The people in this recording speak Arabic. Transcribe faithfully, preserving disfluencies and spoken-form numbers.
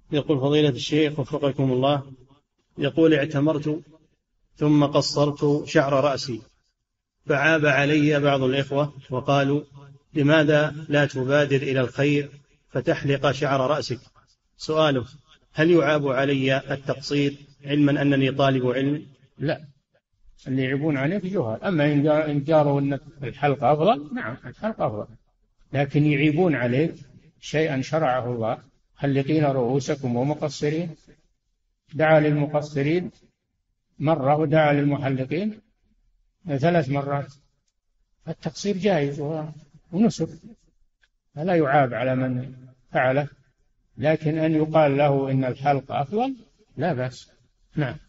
يقول فضيلة الشيخ وفقكم الله، يقول اعتمرت ثم قصرت شعر رأسي، فعاب علي بعض الإخوة وقالوا لماذا لا تبادر إلى الخير فتحلق شعر رأسك؟ سؤاله: هل يعاب علي التقصير علما أنني طالب علم؟ لا، اللي يعيبون عليك جهال. أما إن قالوا أن الحلق أفضل، نعم الحلق أفضل، لكن يعيبون عليك شيئا شرعه الله. حلقين رؤوسكم ومقصرين، دعا للمقصرين مرة ودعا للمحلقين ثلاث مرات. التقصير جائز ونسك، فلا يعاب على من فعله، لكن أن يقال له إن الحلق أفضل لا بأس. نعم.